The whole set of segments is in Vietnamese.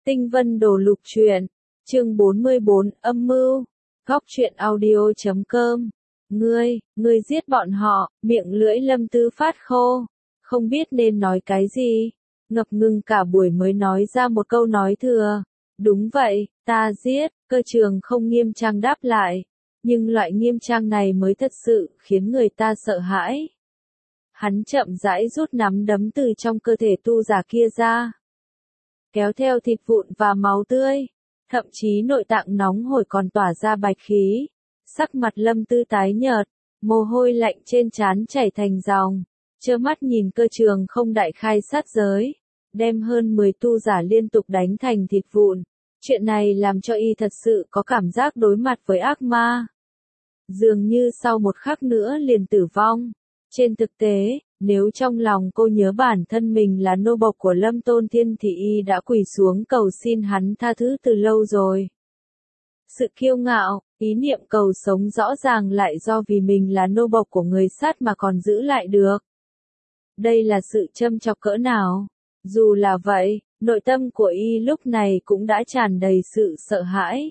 Tinh Vân Đồ Lục Truyện, chương 44, âm mưu, góc truyện audio.com. Ngươi giết bọn họ, miệng lưỡi Lâm Tư phát khô, không biết nên nói cái gì, ngập ngừng cả buổi mới nói ra một câu nói thừa. Đúng vậy, ta giết, Cơ Trường không nghiêm trang đáp lại, nhưng loại nghiêm trang này mới thật sự khiến người ta sợ hãi. Hắn chậm rãi rút nắm đấm từ trong cơ thể tu giả kia ra, kéo theo thịt vụn và máu tươi, thậm chí nội tạng nóng hổi còn tỏa ra bạch khí. Sắc mặt Lâm Tư tái nhợt, mồ hôi lạnh trên trán chảy thành dòng, trơ mắt nhìn Cơ Trường không đại khai sát giới, đem hơn 10 tu giả liên tục đánh thành thịt vụn. Chuyện này làm cho y thật sự có cảm giác đối mặt với ác ma. Dường như sau một khắc nữa liền tử vong. Trên thực tế, nếu trong lòng cô nhớ bản thân mình là nô bộc của Lâm Tôn Thiên thì y đã quỳ xuống cầu xin hắn tha thứ từ lâu rồi. Sự kiêu ngạo, ý niệm cầu sống rõ ràng lại do vì mình là nô bộc của người sát mà còn giữ lại được. Đây là sự châm chọc cỡ nào? Dù là vậy, nội tâm của y lúc này cũng đã tràn đầy sự sợ hãi.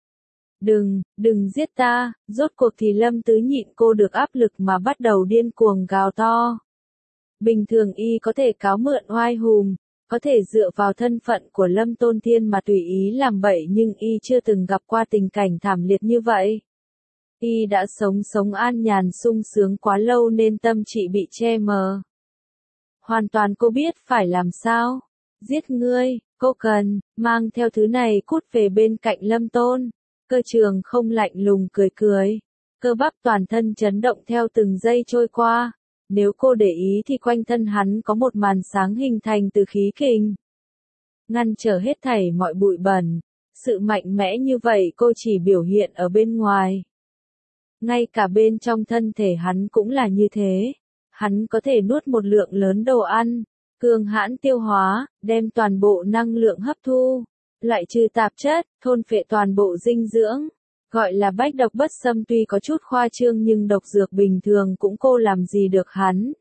Đừng giết ta, rốt cuộc thì Lâm Tứ nhịn cô được áp lực mà bắt đầu điên cuồng gào to. Bình thường y có thể cáo mượn oai hùm, có thể dựa vào thân phận của Lâm Tôn Thiên mà tùy ý làm bậy, nhưng y chưa từng gặp qua tình cảnh thảm liệt như vậy. Y đã sống an nhàn sung sướng quá lâu nên tâm trí bị che mờ. Hoàn toàn cô biết phải làm sao. Giết ngươi, cô cần, mang theo thứ này cút về bên cạnh Lâm Tôn. Cơ Trường không lạnh lùng cười. Cơ bắp toàn thân chấn động theo từng giây trôi qua. Nếu cô để ý thì quanh thân hắn có một màn sáng hình thành từ khí kình, ngăn trở hết thảy mọi bụi bẩn. Sự mạnh mẽ như vậy cô chỉ biểu hiện ở bên ngoài. Ngay cả bên trong thân thể hắn cũng là như thế. Hắn có thể nuốt một lượng lớn đồ ăn, cường hãn tiêu hóa, đem toàn bộ năng lượng hấp thu, loại trừ tạp chất, thôn phệ toàn bộ dinh dưỡng. Gọi là bách độc bất xâm tuy có chút khoa trương nhưng độc dược bình thường cũng cô làm gì được hắn.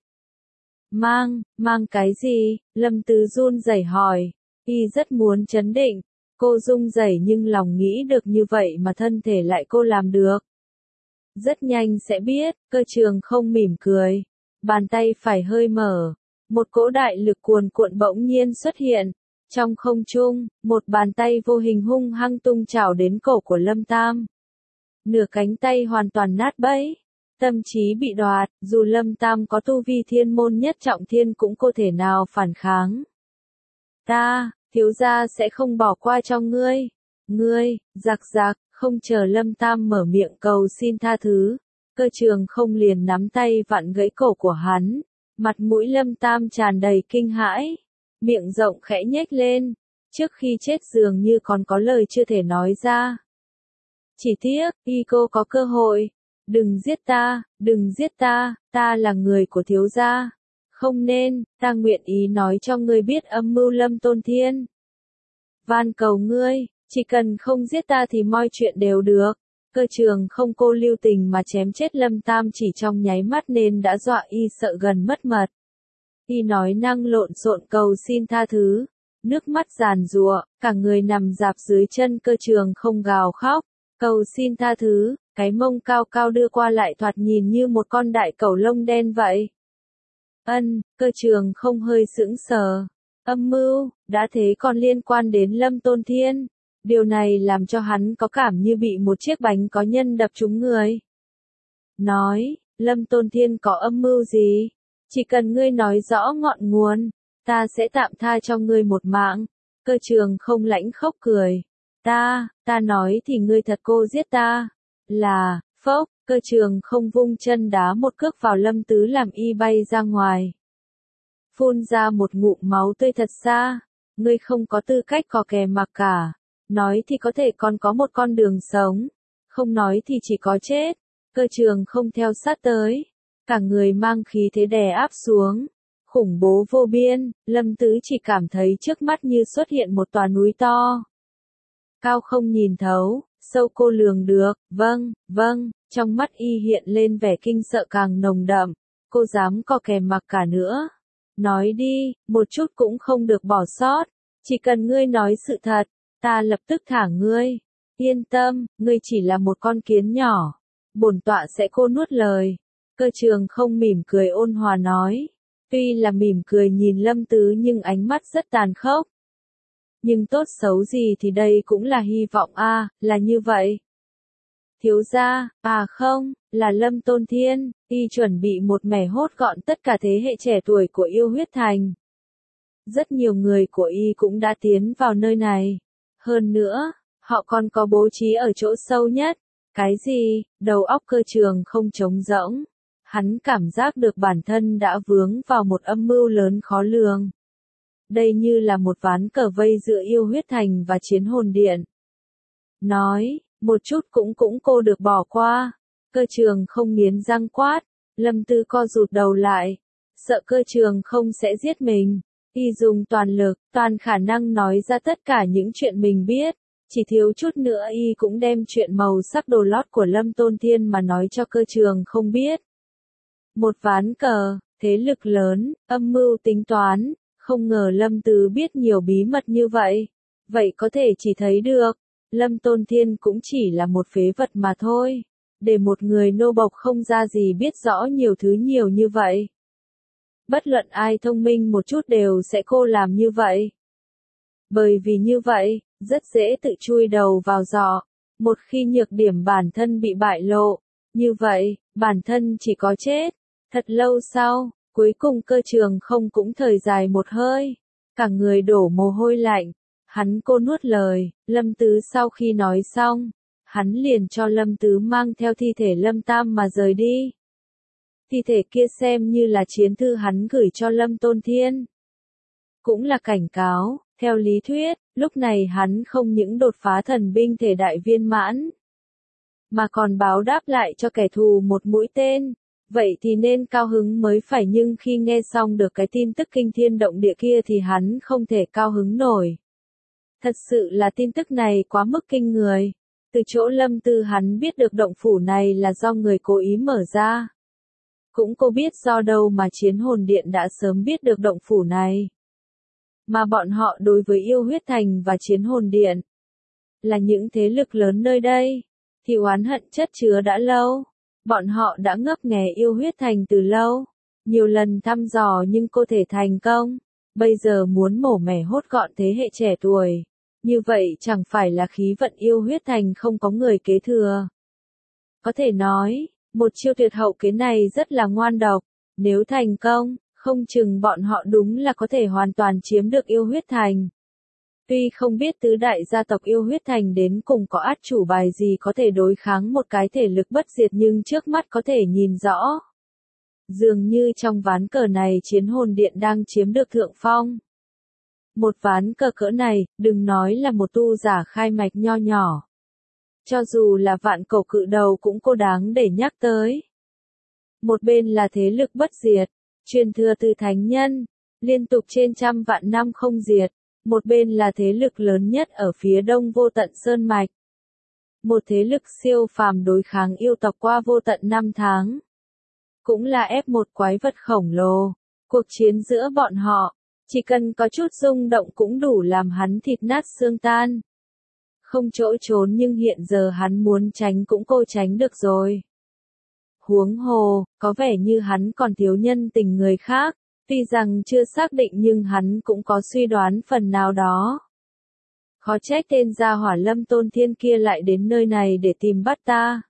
Mang cái gì? Lâm Tứ run rẩy hỏi. Y rất muốn trấn định. Cô run rẩy nhưng lòng nghĩ được như vậy mà thân thể lại cô làm được. Rất nhanh sẽ biết, Cơ Trường không mỉm cười. Bàn tay phải hơi mở. Một cỗ đại lực cuồn cuộn bỗng nhiên xuất hiện. Trong không trung, một bàn tay vô hình hung hăng tung chảo đến cổ của Lâm Tam. Nửa cánh tay hoàn toàn nát bấy, tâm trí bị đoạt, dù Lâm Tam có tu vi thiên môn nhất trọng thiên cũng không thể nào phản kháng. Thiếu gia sẽ không bỏ qua cho ngươi. Giặc, không chờ Lâm Tam mở miệng cầu xin tha thứ. Cơ Trường không liền nắm tay vặn gãy cổ của hắn. Mặt mũi Lâm Tam tràn đầy kinh hãi, miệng rộng khẽ nhếch lên. Trước khi chết dường như còn có lời chưa thể nói ra. Chỉ tiếc, cô có cơ hội. Đừng giết ta, ta là người của thiếu gia. Không nên, ta nguyện ý nói cho ngươi biết âm mưu Lâm Tôn Thiên. Van cầu ngươi, chỉ cần không giết ta thì mọi chuyện đều được. Cơ Trường không cô lưu tình mà chém chết Lâm Tam chỉ trong nháy mắt nên đã dọa y sợ gần mất mật. Y nói năng lộn xộn cầu xin tha thứ, nước mắt giàn giụa, cả người nằm rạp dưới chân Cơ Trường không gào khóc. Cầu xin tha thứ, cái mông cao cao đưa qua lại thoạt nhìn như một con đại cẩu lông đen vậy. Cơ Trường không hơi sững sờ. Âm mưu, đã thế còn liên quan đến Lâm Tôn Thiên. Điều này làm cho hắn có cảm như bị một chiếc bánh có nhân đập trúng người. Nói, Lâm Tôn Thiên có âm mưu gì? Chỉ cần ngươi nói rõ ngọn nguồn, ta sẽ tạm tha cho ngươi một mạng. Cơ Trường không lãnh khóc cười. Ta nói thì ngươi thật cô giết ta. Là, phốc, Cơ Trường không vung chân đá một cước vào Lâm Tứ làm y bay ra ngoài. Phun ra một ngụm máu tươi thật xa. Ngươi không có tư cách có kè mặc cả. Nói thì có thể còn có một con đường sống. Không nói thì chỉ có chết. Cơ Trường không theo sát tới. Cả người mang khí thế đè áp xuống. Khủng bố vô biên, Lâm Tứ chỉ cảm thấy trước mắt như xuất hiện một tòa núi to. Cao không nhìn thấu, sâu cô lường được, vâng, trong mắt y hiện lên vẻ kinh sợ càng nồng đậm. Cô dám có kè mặc cả nữa. Nói đi, một chút cũng không được bỏ sót. Chỉ cần ngươi nói sự thật, ta lập tức thả ngươi. Yên tâm, ngươi chỉ là một con kiến nhỏ. Bổn tọa sẽ cô nuốt lời. Cơ Trường không mỉm cười ôn hòa nói. Tuy là mỉm cười nhìn Lâm Tứ nhưng ánh mắt rất tàn khốc. Nhưng tốt xấu gì thì đây cũng là hy vọng là như vậy. Thiếu gia, không, là Lâm Tôn Thiên, y chuẩn bị một mẻ hốt gọn tất cả thế hệ trẻ tuổi của yêu huyết thành. Rất nhiều người của y cũng đã tiến vào nơi này. Hơn nữa, họ còn có bố trí ở chỗ sâu nhất. Cái gì? Đầu óc Cơ Trường không trống rỗng. Hắn cảm giác được bản thân đã vướng vào một âm mưu lớn khó lường. Đây như là một ván cờ vây giữa yêu huyết thành và chiến hồn điện. Nói, một chút cũng cô được bỏ qua. Cơ Trường không nghiến răng quát. Lâm Tư co rụt đầu lại. Sợ Cơ Trường không sẽ giết mình. Y dùng toàn lực, toàn khả năng nói ra tất cả những chuyện mình biết. Chỉ thiếu chút nữa y cũng đem chuyện màu sắc đồ lót của Lâm Tôn Thiên mà nói cho Cơ Trường không biết. Một ván cờ, thế lực lớn, âm mưu tính toán, không ngờ Lâm Tứ biết nhiều bí mật như vậy. Vậy có thể chỉ thấy được, Lâm Tôn Thiên cũng chỉ là một phế vật mà thôi. Để một người nô bộc không ra gì biết rõ nhiều thứ nhiều như vậy. Bất luận ai thông minh một chút đều sẽ cô làm như vậy. Bởi vì như vậy, rất dễ tự chui đầu vào giỏ. Một khi nhược điểm bản thân bị bại lộ, như vậy, bản thân chỉ có chết. Thật lâu sau, cuối cùng Cơ Trường không cũng thời dài một hơi. Cả người đổ mồ hôi lạnh. Hắn cô nuốt lời, Lâm Tứ sau khi nói xong, hắn liền cho Lâm Tứ mang theo thi thể Lâm Tam mà rời đi. Thi thể kia xem như là chiến thư hắn gửi cho Lâm Tôn Thiên. Cũng là cảnh cáo, theo lý thuyết, lúc này hắn không những đột phá thần binh thể đại viên mãn, mà còn báo đáp lại cho kẻ thù một mũi tên. Vậy thì nên cao hứng mới phải, nhưng khi nghe xong được cái tin tức kinh thiên động địa kia thì hắn không thể cao hứng nổi. Thật sự là tin tức này quá mức kinh người. Từ chỗ Lâm Tư hắn biết được động phủ này là do người cố ý mở ra. Cũng cô biết do đâu mà chiến hồn điện đã sớm biết được động phủ này. Mà bọn họ đối với yêu huyết thành và chiến hồn điện, là những thế lực lớn nơi đây, thì oán hận chất chứa đã lâu. Bọn họ đã ngấp nghé yêu huyết thành từ lâu. Nhiều lần thăm dò nhưng cô thể thành công. Bây giờ muốn mổ mẻ hốt gọn thế hệ trẻ tuổi. Như vậy chẳng phải là khí vận yêu huyết thành không có người kế thừa. Có thể nói, một chiêu tuyệt hậu kế này rất là ngoan độc. Nếu thành công, không chừng bọn họ đúng là có thể hoàn toàn chiếm được yêu huyết thành. Tuy không biết tứ đại gia tộc yêu huyết thành đến cùng có át chủ bài gì có thể đối kháng một cái thể lực bất diệt, nhưng trước mắt có thể nhìn rõ. Dường như trong ván cờ này chiến hồn điện đang chiếm được thượng phong. Một ván cờ cỡ này, đừng nói là một tu giả khai mạch nho nhỏ. Cho dù là vạn cổ cự đầu cũng cô đáng để nhắc tới. Một bên là thế lực bất diệt, truyền thừa từ thánh nhân, liên tục trên trăm vạn năm không diệt. Một bên là thế lực lớn nhất ở phía đông vô tận sơn mạch. Một thế lực siêu phàm đối kháng yêu tộc qua vô tận năm tháng. Cũng là ép một quái vật khổng lồ. Cuộc chiến giữa bọn họ, chỉ cần có chút rung động cũng đủ làm hắn thịt nát xương tan. Không chỗ trốn, nhưng hiện giờ hắn muốn tránh cũng cô tránh được rồi. Huống hồ, có vẻ như hắn còn thiếu nhân tình người khác. Tuy rằng chưa xác định nhưng hắn cũng có suy đoán phần nào đó. Khó trách tên gia hỏa Lâm Tôn Thiên kia lại đến nơi này để tìm bắt ta.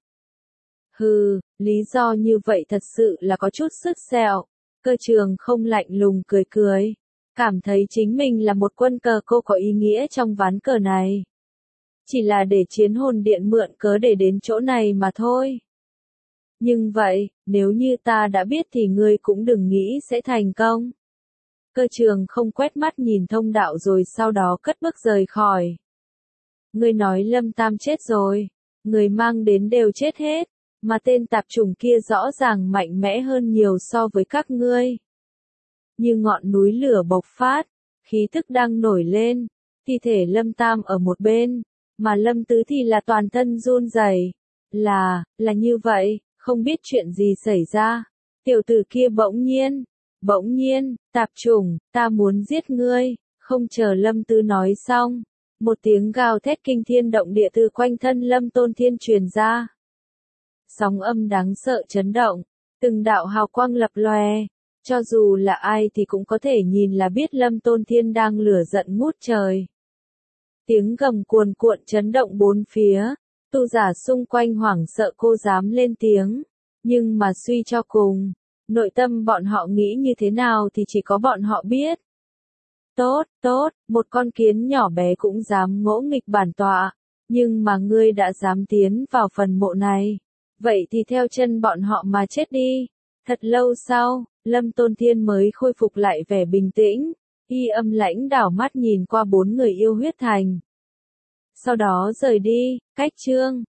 Hừ, lý do như vậy thật sự là có chút sứt sẹo. Cơ Trường không lạnh lùng cười cười. Cảm thấy chính mình là một quân cờ cô có ý nghĩa trong ván cờ này. Chỉ là để chiến hồn điện mượn cớ để đến chỗ này mà thôi. Nhưng vậy, nếu như ta đã biết thì ngươi cũng đừng nghĩ sẽ thành công. Cơ Trường không quét mắt nhìn thông đạo rồi sau đó cất bước rời khỏi. Ngươi nói Lâm Tam chết rồi. Người mang đến đều chết hết. Mà tên tạp chủng kia rõ ràng mạnh mẽ hơn nhiều so với các ngươi. Như ngọn núi lửa bộc phát, khí tức đang nổi lên. Thi thể Lâm Tam ở một bên, mà Lâm Tứ thì là toàn thân run rẩy. Là như vậy. Không biết chuyện gì xảy ra. Tiểu tử kia bỗng nhiên, tạp chủng, ta muốn giết ngươi, Không chờ Lâm Tư nói xong, một tiếng gào thét kinh thiên động địa từ quanh thân Lâm Tôn Thiên truyền ra. Sóng âm đáng sợ chấn động, từng đạo hào quang lập lòe, cho dù là ai thì cũng có thể nhìn là biết Lâm Tôn Thiên đang lửa giận ngút trời. Tiếng gầm cuồn cuộn chấn động bốn phía, tu giả xung quanh hoảng sợ cô dám lên tiếng, nhưng mà suy cho cùng, nội tâm bọn họ nghĩ như thế nào thì chỉ có bọn họ biết. Tốt, tốt, một con kiến nhỏ bé cũng dám ngỗ nghịch bản tọa, nhưng mà ngươi đã dám tiến vào phần mộ này, vậy thì theo chân bọn họ mà chết đi. Thật lâu sau, Lâm Tôn Thiên mới khôi phục lại vẻ bình tĩnh, y âm lãnh đảo mắt nhìn qua bốn người yêu huyết thành. Sau đó rời đi, cách chương.